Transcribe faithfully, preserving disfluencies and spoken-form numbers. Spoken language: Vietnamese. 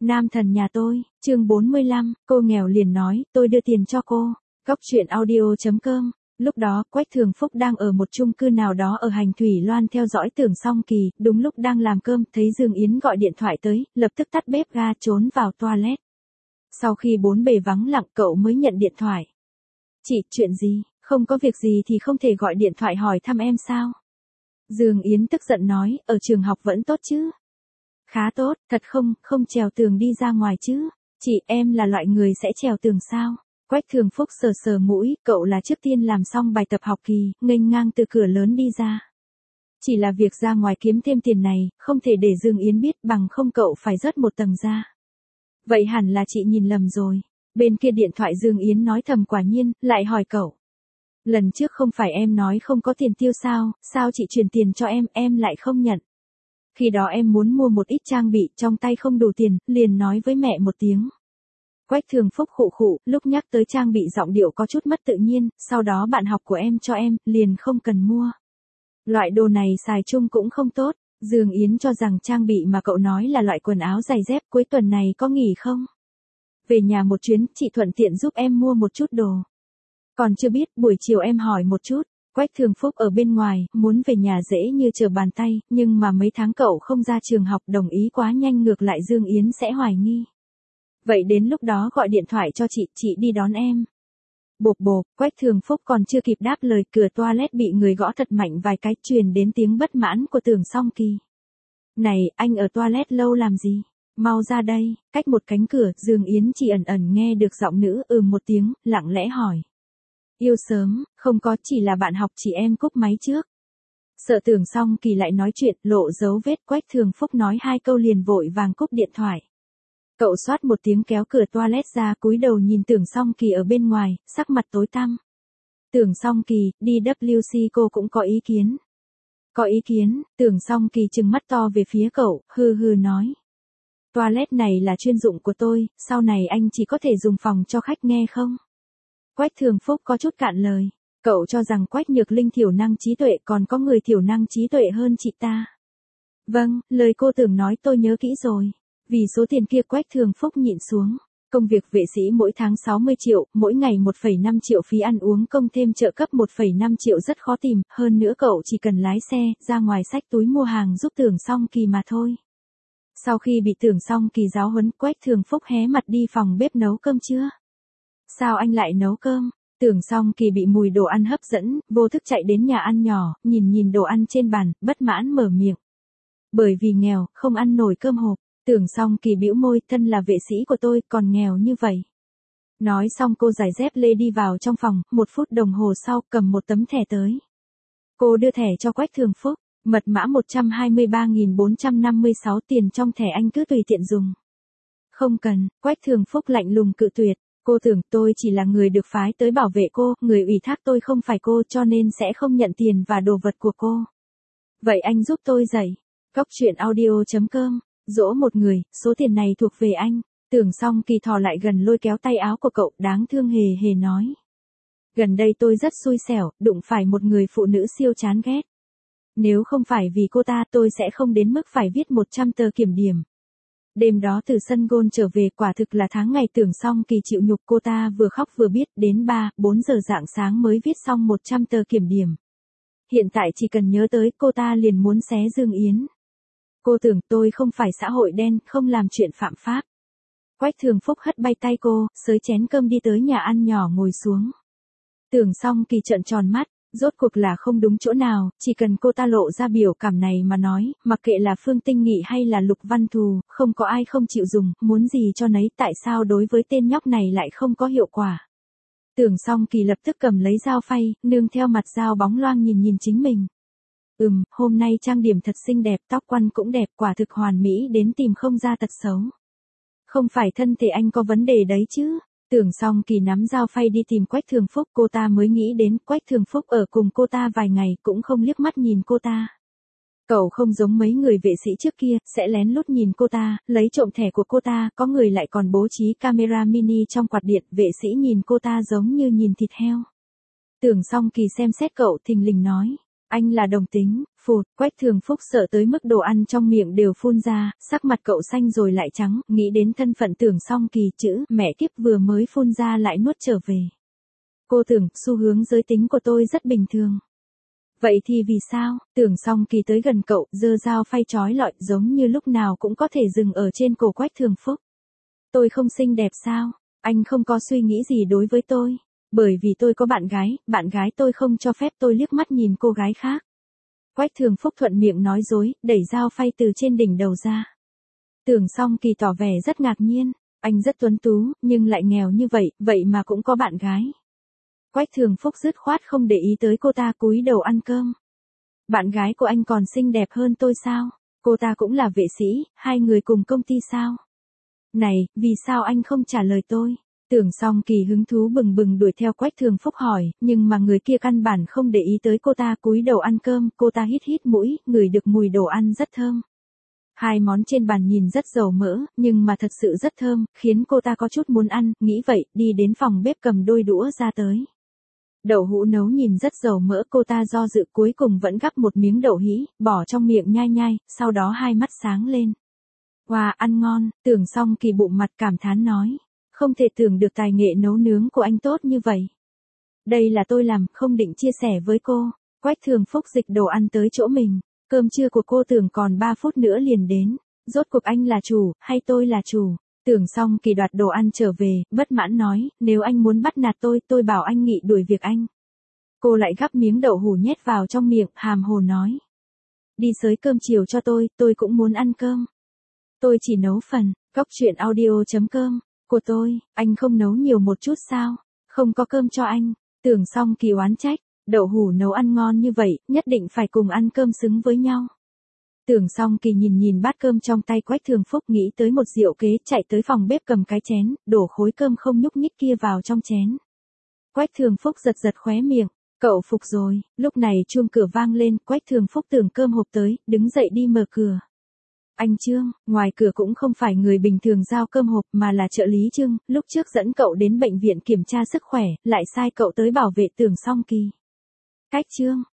Nam thần nhà tôi, chương bốn mươi lăm, cô nghèo liền nói, tôi đưa tiền cho cô. Góc truyện audio chấm com. Lúc đó, Quách Thường Phúc đang ở một chung cư nào đó ở Hành Thủy Loan theo dõi Tưởng Song Kỳ, đúng lúc đang làm cơm, thấy Dương Yến gọi điện thoại tới, lập tức tắt bếp ga trốn vào toilet. Sau khi bốn bề vắng lặng cậu mới nhận điện thoại. Chị, chuyện gì, không có việc gì thì không thể gọi điện thoại hỏi thăm em sao? Dương Yến tức giận nói, ở trường học vẫn tốt chứ? Khá tốt, thật không, không trèo tường đi ra ngoài chứ? Chị, em là loại người sẽ trèo tường sao? Quách Thường Phúc sờ sờ mũi, cậu là trước tiên làm xong bài tập học kỳ, nghênh ngang từ cửa lớn đi ra. Chỉ là việc ra ngoài kiếm thêm tiền này, không thể để Dương Yến biết, bằng không cậu phải rớt một tầng ra. Vậy hẳn là chị nhìn lầm rồi. Bên kia điện thoại Dương Yến nói thầm quả nhiên, lại hỏi cậu. Lần trước không phải em nói không có tiền tiêu sao, sao chị chuyển tiền cho em, em lại không nhận. Khi đó em muốn mua một ít trang bị, trong tay không đủ tiền, liền nói với mẹ một tiếng. Quách Thường Phúc khụ khụ, lúc nhắc tới trang bị giọng điệu có chút mất tự nhiên, sau đó bạn học của em cho em, liền không cần mua. Loại đồ này xài chung cũng không tốt. Dương Yến cho rằng trang bị mà cậu nói là loại quần áo giày dép, cuối tuần này có nghỉ không? Về nhà một chuyến, chị thuận tiện giúp em mua một chút đồ. Còn chưa biết, buổi chiều em hỏi một chút. Quách Thường Phúc ở bên ngoài, muốn về nhà dễ như trở bàn tay, nhưng mà mấy tháng cậu không ra trường học, đồng ý quá nhanh ngược lại Dương Yến sẽ hoài nghi. Vậy đến lúc đó gọi điện thoại cho chị, chị đi đón em. Bộp bộp, Quách Thường Phúc còn chưa kịp đáp lời, cửa toilet bị người gõ thật mạnh vài cái, truyền đến tiếng bất mãn của Tưởng Song Kỳ. Này, anh ở toilet lâu làm gì? Mau ra đây. Cách một cánh cửa, Dương Yến chỉ ẩn ẩn nghe được giọng nữ ừ một tiếng, lặng lẽ hỏi. Yêu sớm, không có, chỉ là bạn học chị em cúp máy trước. Sợ Tưởng Song Kỳ lại nói chuyện, lộ dấu vết, Quách Thường Phúc nói hai câu liền vội vàng cúp điện thoại. Cậu xoát một tiếng kéo cửa toilet ra, cúi đầu nhìn Tưởng Song Kỳ ở bên ngoài, sắc mặt tối tăm. Tưởng Song Kỳ, đi W C cô cũng có ý kiến. Có ý kiến, Tưởng Song Kỳ trừng mắt to về phía cậu, hừ hừ nói. Toilet này là chuyên dụng của tôi, sau này anh chỉ có thể dùng phòng cho khách nghe không? Quách Thường Phúc có chút cạn lời. Cậu cho rằng Quách Nhược Linh thiểu năng trí tuệ, còn có người thiểu năng trí tuệ hơn chị ta. Vâng, lời cô Tưởng nói tôi nhớ kỹ rồi. Vì số tiền kia Quách Thường Phúc nhịn xuống. Công việc vệ sĩ mỗi tháng sáu mươi triệu, mỗi ngày một phẩy năm triệu phí ăn uống công thêm trợ cấp một phẩy năm triệu rất khó tìm, hơn nữa cậu chỉ cần lái xe, ra ngoài xách túi mua hàng giúp Tưởng Song Kỳ mà thôi. Sau khi bị Tưởng Song Kỳ giáo huấn, Quách Thường Phúc hé mặt đi phòng bếp nấu cơm chưa? Sao anh lại nấu cơm? Tưởng Song Kỳ bị mùi đồ ăn hấp dẫn, vô thức chạy đến nhà ăn nhỏ, nhìn nhìn đồ ăn trên bàn, bất mãn mở miệng. Bởi vì nghèo, không ăn nổi cơm hộp. Tưởng Song Kỳ bĩu môi, thân là vệ sĩ của tôi, còn nghèo như vậy. Nói xong cô giày dép lê đi vào trong phòng, một phút đồng hồ sau cầm một tấm thẻ tới. Cô đưa thẻ cho Quách Thường Phúc, mật mã một trăm hai mươi ba nghìn bốn trăm năm mươi sáu, tiền trong thẻ anh cứ tùy tiện dùng. Không cần, Quách Thường Phúc lạnh lùng cự tuyệt. Cô tưởng tôi chỉ là người được phái tới bảo vệ cô, người ủy thác tôi không phải cô, cho nên sẽ không nhận tiền và đồ vật của cô. Vậy anh giúp tôi dạy. Góc truyện audio chấm com. Dỗ một người, số tiền này thuộc về anh. Tưởng Song Kỳ thò lại gần lôi kéo tay áo của cậu, đáng thương hề hề nói. Gần đây tôi rất xui xẻo, đụng phải một người phụ nữ siêu chán ghét. Nếu không phải vì cô ta, tôi sẽ không đến mức phải viết một trăm tờ kiểm điểm. Đêm đó từ sân gôn trở về, quả thực là tháng ngày Tưởng Song Kỳ chịu nhục, cô ta vừa khóc vừa biết, đến ba, bốn giờ rạng sáng mới viết xong một trăm tờ kiểm điểm. Hiện tại chỉ cần nhớ tới, cô ta liền muốn xé Dương Yến. Cô tưởng tôi không phải xã hội đen, không làm chuyện phạm pháp. Quách Thường Phúc hất bay tay cô, xới chén cơm đi tới nhà ăn nhỏ ngồi xuống. Tưởng Song Kỳ trợn tròn mắt, rốt cuộc là không đúng chỗ nào, chỉ cần cô ta lộ ra biểu cảm này mà nói, mặc kệ là Phương Tinh Nghị hay là Lục Văn Thù, không có ai không chịu dùng, muốn gì cho nấy, tại sao đối với tên nhóc này lại không có hiệu quả. Tưởng Song Kỳ lập tức cầm lấy dao phay, nương theo mặt dao bóng loang nhìn nhìn chính mình. Ừm, hôm nay trang điểm thật xinh đẹp, tóc quăn cũng đẹp, quả thực hoàn mỹ đến tìm không ra tật xấu. Không phải thân thể anh có vấn đề đấy chứ? Tưởng Song Kỳ nắm dao phay đi tìm Quách Thường Phúc, cô ta mới nghĩ đến Quách Thường Phúc ở cùng cô ta vài ngày, cũng không liếc mắt nhìn cô ta. Cậu không giống mấy người vệ sĩ trước kia, sẽ lén lút nhìn cô ta, lấy trộm thẻ của cô ta, có người lại còn bố trí camera mini trong quạt điện, vệ sĩ nhìn cô ta giống như nhìn thịt heo. Tưởng Song Kỳ xem xét cậu, thình lình nói. Anh là đồng tính, phụt, Quách Thường Phúc sợ tới mức đồ ăn trong miệng đều phun ra, sắc mặt cậu xanh rồi lại trắng, nghĩ đến thân phận Tưởng Song Kỳ chữ, mẹ kiếp vừa mới phun ra lại nuốt trở về. Cô tưởng, xu hướng giới tính của tôi rất bình thường. Vậy thì vì sao, Tưởng Song Kỳ tới gần cậu, giơ dao phay chói lọi, giống như lúc nào cũng có thể dừng ở trên cổ Quách Thường Phúc. Tôi không xinh đẹp sao, anh không có suy nghĩ gì đối với tôi. Bởi vì tôi có bạn gái, bạn gái tôi không cho phép tôi liếc mắt nhìn cô gái khác. Quách Thường Phúc thuận miệng nói dối, đẩy dao phay từ trên đỉnh đầu ra. Tưởng Song Kỳ tỏ vẻ rất ngạc nhiên, anh rất tuấn tú, nhưng lại nghèo như vậy, vậy mà cũng có bạn gái. Quách Thường Phúc dứt khoát không để ý tới cô ta, cúi đầu ăn cơm. Bạn gái của anh còn xinh đẹp hơn tôi sao? Cô ta cũng là vệ sĩ, hai người cùng công ty sao? Này, vì sao anh không trả lời tôi? Tưởng Song Kỳ hứng thú bừng bừng đuổi theo Quách Thường Phúc hỏi, nhưng mà người kia căn bản không để ý tới cô ta, cúi đầu ăn cơm, cô ta hít hít mũi, ngửi được mùi đồ ăn rất thơm. Hai món trên bàn nhìn rất dầu mỡ, nhưng mà thật sự rất thơm, khiến cô ta có chút muốn ăn, nghĩ vậy, đi đến phòng bếp cầm đôi đũa ra tới. Đậu hũ nấu nhìn rất dầu mỡ, cô ta do dự cuối cùng vẫn gắp một miếng đậu hĩ, bỏ trong miệng nhai nhai, sau đó hai mắt sáng lên. Wow, ăn ngon, Tưởng Song Kỳ bụng mặt cảm thán nói. Không thể tưởng được tài nghệ nấu nướng của anh tốt như vậy. Đây là tôi làm, không định chia sẻ với cô. Quách Thường Phúc dịch đồ ăn tới chỗ mình. Cơm trưa của cô tưởng còn ba phút nữa liền đến. Rốt cuộc anh là chủ, hay tôi là chủ? Tưởng Song Kỳ đoạt đồ ăn trở về, bất mãn nói, nếu anh muốn bắt nạt tôi, tôi bảo anh nghỉ đuổi việc anh. Cô lại gắp miếng đậu hũ nhét vào trong miệng, hàm hồ nói. Đi xới cơm chiều cho tôi, tôi cũng muốn ăn cơm. Tôi chỉ nấu phần, góc chuyện audio chấm com. Của tôi, anh không nấu nhiều một chút sao? Không có cơm cho anh. Tưởng Song Kỳ oán trách, đậu hũ nấu ăn ngon như vậy, nhất định phải cùng ăn cơm xứng với nhau. Tưởng Song Kỳ nhìn nhìn bát cơm trong tay Quách Thường Phúc, nghĩ tới một diệu kế, chạy tới phòng bếp cầm cái chén, đổ khối cơm không nhúc nhích kia vào trong chén. Quách Thường Phúc giật giật khóe miệng, cậu phục rồi. Lúc này chuông cửa vang lên, Quách Thường Phúc tưởng cơm hộp tới, đứng dậy đi mở cửa. Anh Trương, ngoài cửa cũng không phải người bình thường giao cơm hộp mà là trợ lý Trương, lúc trước dẫn cậu đến bệnh viện kiểm tra sức khỏe, lại sai cậu tới bảo vệ Tưởng Song Kỳ. Cách Trương,